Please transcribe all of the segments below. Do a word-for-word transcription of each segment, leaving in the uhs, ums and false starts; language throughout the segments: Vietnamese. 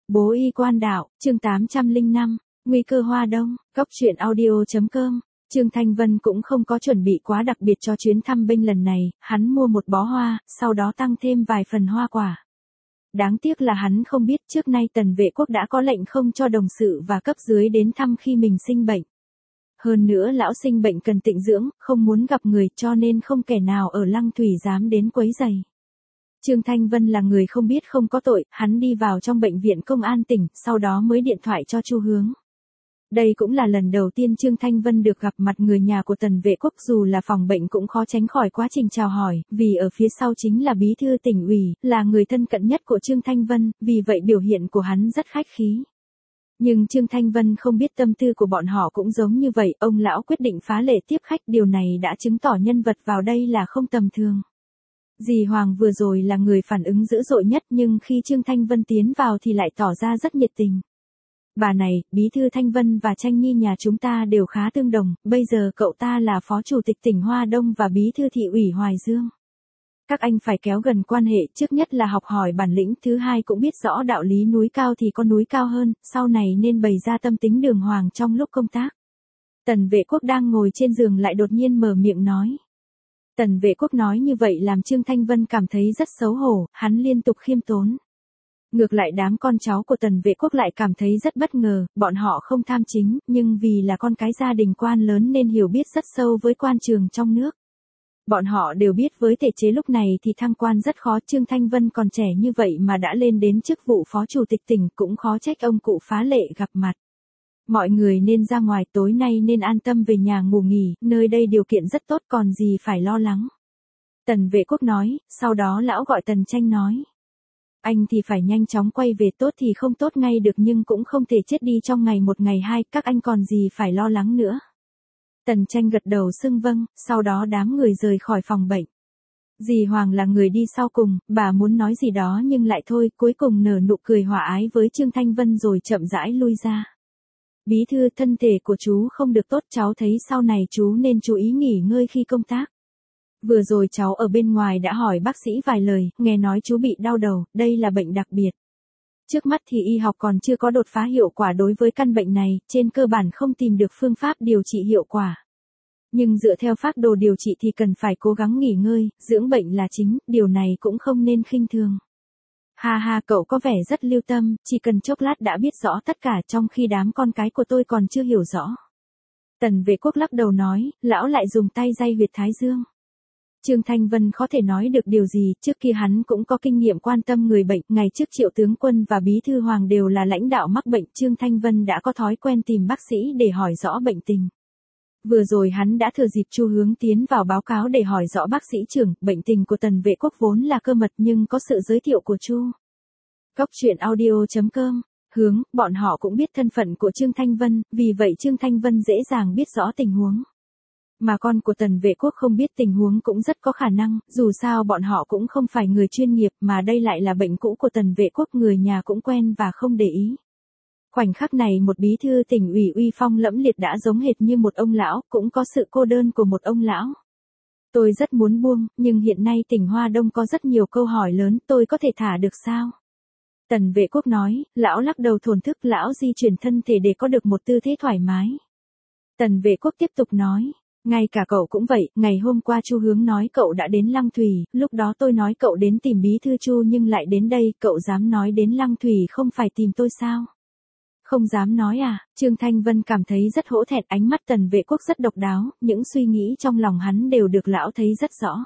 Bố y quan đạo, chương tám trăm lẻ năm, nguy cơ Hoa Đông, góc truyện audio.com. Trương Thanh Vân cũng không có chuẩn bị quá đặc biệt cho chuyến thăm binh lần này, hắn mua một bó hoa, sau đó tăng thêm vài phần hoa quả. Đáng tiếc là hắn không biết trước nay Tần Vệ Quốc đã có lệnh không cho đồng sự và cấp dưới đến thăm khi mình sinh bệnh. Hơn nữa lão sinh bệnh cần tịnh dưỡng, không muốn gặp người cho nên không kẻ nào ở Lăng Thủy dám đến quấy rầy. Trương Thanh Vân là người không biết không có tội, hắn đi vào trong bệnh viện công an tỉnh, sau đó mới điện thoại cho Chu Hướng. Đây cũng là lần đầu tiên Trương Thanh Vân được gặp mặt người nhà của Tần Vệ Quốc, dù là phòng bệnh cũng khó tránh khỏi quá trình chào hỏi, vì ở phía sau chính là bí thư tỉnh ủy, là người thân cận nhất của Trương Thanh Vân, vì vậy biểu hiện của hắn rất khách khí. Nhưng Trương Thanh Vân không biết tâm tư của bọn họ cũng giống như vậy, ông lão quyết định phá lệ tiếp khách, điều này đã chứng tỏ nhân vật vào đây là không tầm thường. Dì Hoàng vừa rồi là người phản ứng dữ dội nhất, nhưng khi Trương Thanh Vân tiến vào thì lại tỏ ra rất nhiệt tình. Bà này, bí thư Thanh Vân và Tranh Nhi nhà chúng ta đều khá tương đồng, bây giờ cậu ta là phó chủ tịch tỉnh Hoa Đông và bí thư thị ủy Hoài Dương. Các anh phải kéo gần quan hệ, trước nhất là học hỏi bản lĩnh, thứ hai cũng biết rõ đạo lý núi cao thì có núi cao hơn, sau này nên bày ra tâm tính đường hoàng trong lúc công tác. Tần Vệ Quốc đang ngồi trên giường lại đột nhiên mở miệng nói. Tần Vệ Quốc nói như vậy làm Trương Thanh Vân cảm thấy rất xấu hổ, hắn liên tục khiêm tốn. Ngược lại đám con cháu của Tần Vệ Quốc lại cảm thấy rất bất ngờ, bọn họ không tham chính, nhưng vì là con cái gia đình quan lớn nên hiểu biết rất sâu với quan trường trong nước. Bọn họ đều biết với thể chế lúc này thì thăng quan rất khó, Trương Thanh Vân còn trẻ như vậy mà đã lên đến chức vụ phó chủ tịch tỉnh, cũng khó trách ông cụ phá lệ gặp mặt. Mọi người nên ra ngoài, tối nay nên an tâm về nhà ngủ nghỉ, nơi đây điều kiện rất tốt còn gì phải lo lắng. Tần Vệ Quốc nói, sau đó lão gọi Tần Tranh nói. Anh thì phải nhanh chóng quay về, tốt thì không tốt ngay được nhưng cũng không thể chết đi trong ngày một ngày hai, các anh còn gì phải lo lắng nữa. Tần Tranh gật đầu xưng vâng, sau đó đám người rời khỏi phòng bệnh. Dì Hoàng là người đi sau cùng, bà muốn nói gì đó nhưng lại thôi, cuối cùng nở nụ cười hòa ái với Trương Thanh Vân rồi chậm rãi lui ra. Bí thư, thân thể của chú không được tốt, cháu thấy sau này chú nên chú ý nghỉ ngơi khi công tác. Vừa rồi cháu ở bên ngoài đã hỏi bác sĩ vài lời, nghe nói chú bị đau đầu, đây là bệnh đặc biệt. Trước mắt thì y học còn chưa có đột phá hiệu quả đối với căn bệnh này, trên cơ bản không tìm được phương pháp điều trị hiệu quả. Nhưng dựa theo phác đồ điều trị thì cần phải cố gắng nghỉ ngơi, dưỡng bệnh là chính, điều này cũng không nên khinh thường. Ha ha, cậu có vẻ rất lưu tâm, chỉ cần chốc lát đã biết rõ tất cả, trong khi đám con cái của tôi còn chưa hiểu rõ. Tần Vệ Quốc lắc đầu nói, lão lại dùng tay day huyệt thái dương. Trương Thanh Vân có thể nói được điều gì, trước kia hắn cũng có kinh nghiệm quan tâm người bệnh, ngày trước Triệu tướng quân và bí thư Hoàng đều là lãnh đạo mắc bệnh, Trương Thanh Vân đã có thói quen tìm bác sĩ để hỏi rõ bệnh tình. Vừa rồi hắn đã thừa dịp Chu Hướng tiến vào báo cáo để hỏi rõ bác sĩ trưởng, bệnh tình của Tần Vệ Quốc vốn là cơ mật nhưng có sự giới thiệu của Chu. Góc truyện audio.com, Hướng, bọn họ cũng biết thân phận của Trương Thanh Vân, vì vậy Trương Thanh Vân dễ dàng biết rõ tình huống. Mà con của Tần Vệ Quốc không biết tình huống cũng rất có khả năng, dù sao bọn họ cũng không phải người chuyên nghiệp mà đây lại là bệnh cũ của Tần Vệ Quốc, người nhà cũng quen và không để ý. Khoảnh khắc này một bí thư tỉnh ủy uy phong lẫm liệt đã giống hệt như một ông lão, cũng có sự cô đơn của một ông lão. Tôi rất muốn buông, nhưng hiện nay tỉnh Hoa Đông có rất nhiều câu hỏi lớn, tôi có thể thả được sao? Tần Vệ Quốc nói, lão lắc đầu thổn thức, lão di chuyển thân thể để có được một tư thế thoải mái. Tần Vệ Quốc tiếp tục nói. Ngay cả cậu cũng vậy, ngày hôm qua Chu Hướng nói cậu đã đến Lăng Thủy, lúc đó tôi nói cậu đến tìm bí thư Chu nhưng lại đến đây, cậu dám nói đến Lăng Thủy không phải tìm tôi sao? Không dám nói à? Trương Thanh Vân cảm thấy rất hổ thẹn, ánh mắt Tần Vệ Quốc rất độc đáo, những suy nghĩ trong lòng hắn đều được lão thấy rất rõ.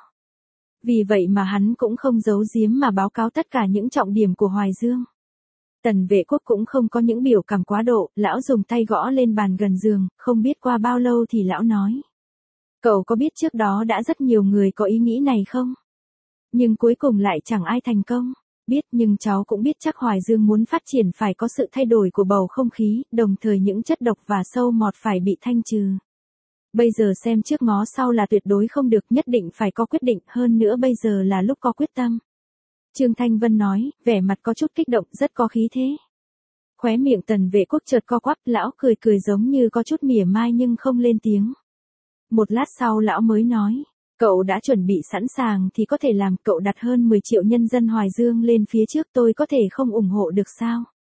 Vì vậy mà hắn cũng không giấu giếm mà báo cáo tất cả những trọng điểm của Hoài Dương. Tần Vệ Quốc cũng không có những biểu cảm quá độ, lão dùng tay gõ lên bàn gần giường, không biết qua bao lâu thì lão nói. Cậu có biết trước đó đã rất nhiều người có ý nghĩ này không? Nhưng cuối cùng lại chẳng ai thành công. Biết, nhưng cháu cũng biết chắc Hoài Dương muốn phát triển phải có sự thay đổi của bầu không khí, đồng thời những chất độc và sâu mọt phải bị thanh trừ. Bây giờ xem trước ngó sau là tuyệt đối không được, nhất định phải có quyết định, hơn nữa bây giờ là lúc có quyết tâm. Trương Thanh Vân nói, vẻ mặt có chút kích động, rất có khí thế. Khóe miệng Tần Vệ Quốc chợt co quắp, lão cười cười giống như có chút mỉa mai nhưng không lên tiếng. Một lát sau lão mới nói, cậu đã chuẩn bị sẵn sàng thì có thể làm, cậu đặt hơn mười triệu nhân dân Hoài Dương lên phía trước, tôi có thể không ủng hộ được sao?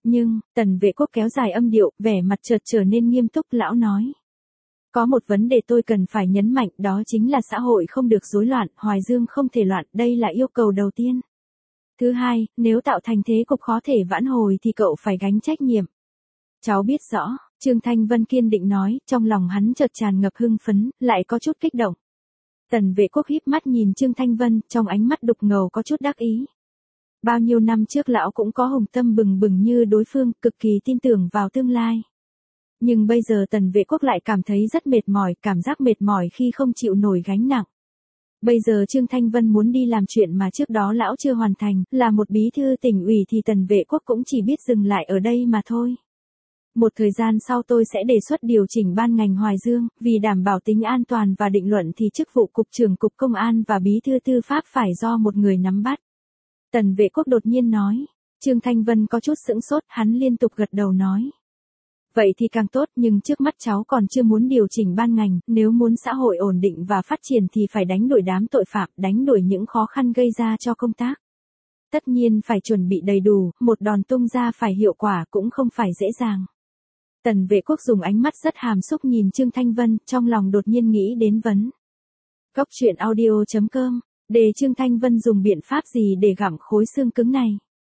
Nhưng, Tần Vệ Quốc kéo dài âm điệu, vẻ mặt chợt trở nên nghiêm túc, lão nói. Có một vấn đề tôi cần phải nhấn mạnh, đó chính là xã hội không được rối loạn, Hoài Dương không thể loạn, đây là yêu cầu đầu tiên. Thứ hai, nếu tạo thành thế cục khó thể vãn hồi thì cậu phải gánh trách nhiệm. Cháu biết rõ, Trương Thanh Vân kiên định nói, trong lòng hắn chợt tràn ngập hưng phấn, lại có chút kích động. Tần Vệ Quốc híp mắt nhìn Trương Thanh Vân, trong ánh mắt đục ngầu có chút đắc ý. Bao nhiêu năm trước lão cũng có hùng tâm bừng bừng như đối phương, cực kỳ tin tưởng vào tương lai. Nhưng bây giờ Tần Vệ Quốc lại cảm thấy rất mệt mỏi, cảm giác mệt mỏi khi không chịu nổi gánh nặng. Bây giờ Trương Thanh Vân muốn đi làm chuyện mà trước đó lão chưa hoàn thành, là một bí thư tỉnh ủy thì Tần Vệ Quốc cũng chỉ biết dừng lại ở đây mà thôi. Một thời gian sau tôi sẽ đề xuất điều chỉnh ban ngành Hoài Dương, vì đảm bảo tính an toàn và định luận thì chức vụ cục trưởng cục công an và bí thư tư pháp phải do một người nắm bắt. Tần Vệ Quốc đột nhiên nói. Trương Thanh Vân có chút sững sốt, hắn liên tục gật đầu nói. Vậy thì càng tốt, nhưng trước mắt cháu còn chưa muốn điều chỉnh ban ngành, nếu muốn xã hội ổn định và phát triển thì phải đánh đuổi đám tội phạm, đánh đuổi những khó khăn gây ra cho công tác. Tất nhiên phải chuẩn bị đầy đủ, một đòn tung ra phải hiệu quả cũng không phải dễ dàng. Tần Vệ Quốc dùng ánh mắt rất hàm xúc nhìn Trương Thanh Vân, trong lòng đột nhiên nghĩ đến vấn. Góc truyện audio chấm com, để Trương Thanh Vân dùng biện pháp gì để gặm khối xương cứng này.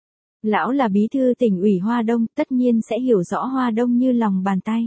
Lão là bí thư tỉnh ủy Hoa Đông, tất nhiên sẽ hiểu rõ Hoa Đông như lòng bàn tay.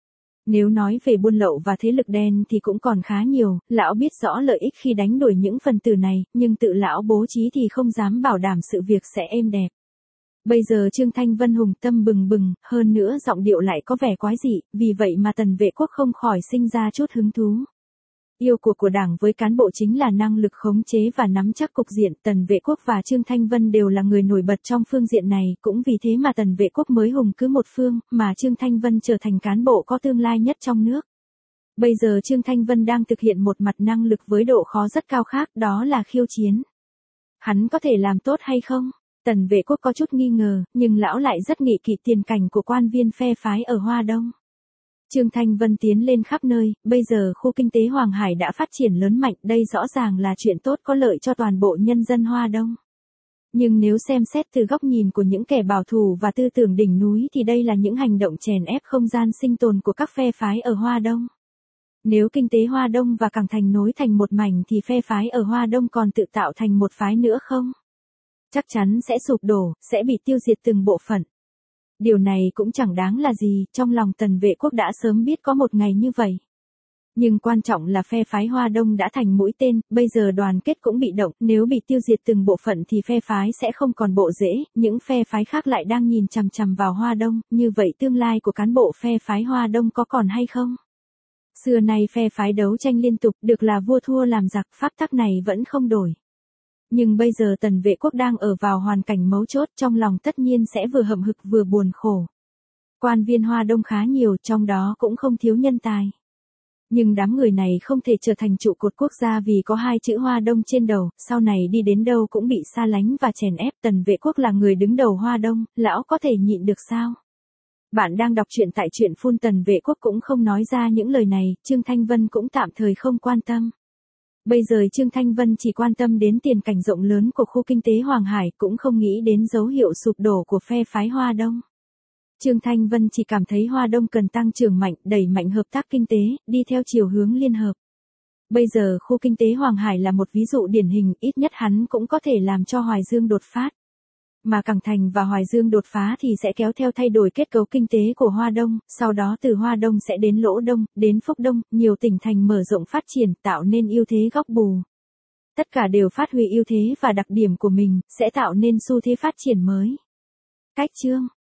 Nếu nói về buôn lậu và thế lực đen thì cũng còn khá nhiều, lão biết rõ lợi ích khi đánh đuổi những phần tử này, nhưng tự lão bố trí thì không dám bảo đảm sự việc sẽ êm đẹp. Bây giờ Trương Thanh Vân hùng tâm bừng bừng, hơn nữa giọng điệu lại có vẻ quái dị, vì vậy mà Tần Vệ Quốc không khỏi sinh ra chút hứng thú. Yêu cuộc của Đảng với cán bộ chính là năng lực khống chế và nắm chắc cục diện, Tần Vệ Quốc và Trương Thanh Vân đều là người nổi bật trong phương diện này, cũng vì thế mà Tần Vệ Quốc mới hùng cứ một phương, mà Trương Thanh Vân trở thành cán bộ có tương lai nhất trong nước. Bây giờ Trương Thanh Vân đang thực hiện một mặt năng lực với độ khó rất cao khác, đó là khiêu chiến. Hắn có thể làm tốt hay không? Tần Vệ Quốc có chút nghi ngờ, nhưng lão lại rất nghị kỵ tiền cảnh của quan viên phe phái ở Hoa Đông. Trương Thanh Vân tiến lên khắp nơi, bây giờ khu kinh tế Hoàng Hải đã phát triển lớn mạnh, đây rõ ràng là chuyện tốt có lợi cho toàn bộ nhân dân Hoa Đông. Nhưng nếu xem xét từ góc nhìn của những kẻ bảo thủ và tư tưởng đỉnh núi thì đây là những hành động chèn ép không gian sinh tồn của các phe phái ở Hoa Đông. Nếu kinh tế Hoa Đông và Cảng Thành nối thành một mảnh thì phe phái ở Hoa Đông còn tự tạo thành một phái nữa không? Chắc chắn sẽ sụp đổ, sẽ bị tiêu diệt từng bộ phận. Điều này cũng chẳng đáng là gì, trong lòng Tần Vệ Quốc đã sớm biết có một ngày như vậy. Nhưng quan trọng là phe phái Hoa Đông đã thành mũi tên, bây giờ đoàn kết cũng bị động, nếu bị tiêu diệt từng bộ phận thì phe phái sẽ không còn bộ rễ, những phe phái khác lại đang nhìn chằm chằm vào Hoa Đông, như vậy tương lai của cán bộ phe phái Hoa Đông có còn hay không? Xưa nay phe phái đấu tranh liên tục, được là vua thua làm giặc, pháp tắc này vẫn không đổi. Nhưng bây giờ Tần Vệ Quốc đang ở vào hoàn cảnh mấu chốt, trong lòng tất nhiên sẽ vừa hậm hực vừa buồn khổ. Quan viên Hoa Đông khá nhiều, trong đó cũng không thiếu nhân tài. Nhưng đám người này không thể trở thành trụ cột quốc gia vì có hai chữ Hoa Đông trên đầu, sau này đi đến đâu cũng bị xa lánh và chèn ép. Tần Vệ Quốc là người đứng đầu Hoa Đông, lão có thể nhịn được sao? Bạn đang đọc truyện tại truyện phun. Tần Vệ Quốc cũng không nói ra những lời này, Trương Thanh Vân cũng tạm thời không quan tâm. Bây giờ Trương Thanh Vân chỉ quan tâm đến tiền cảnh rộng lớn của khu kinh tế Hoàng Hải, cũng không nghĩ đến dấu hiệu sụp đổ của phe phái Hoa Đông. Trương Thanh Vân chỉ cảm thấy Hoa Đông cần tăng trưởng mạnh, đẩy mạnh hợp tác kinh tế, đi theo chiều hướng liên hợp. Bây giờ khu kinh tế Hoàng Hải là một ví dụ điển hình, ít nhất hắn cũng có thể làm cho Hoài Dương đột phát. Mà Cảng Thành và Hoài Dương đột phá thì sẽ kéo theo thay đổi kết cấu kinh tế của Hoa Đông, sau đó từ Hoa Đông sẽ đến Lỗ Đông, đến Phúc Đông, nhiều tỉnh thành mở rộng phát triển, tạo nên ưu thế góc bù. Tất cả đều phát huy ưu thế và đặc điểm của mình, sẽ tạo nên xu thế phát triển mới. Cách chương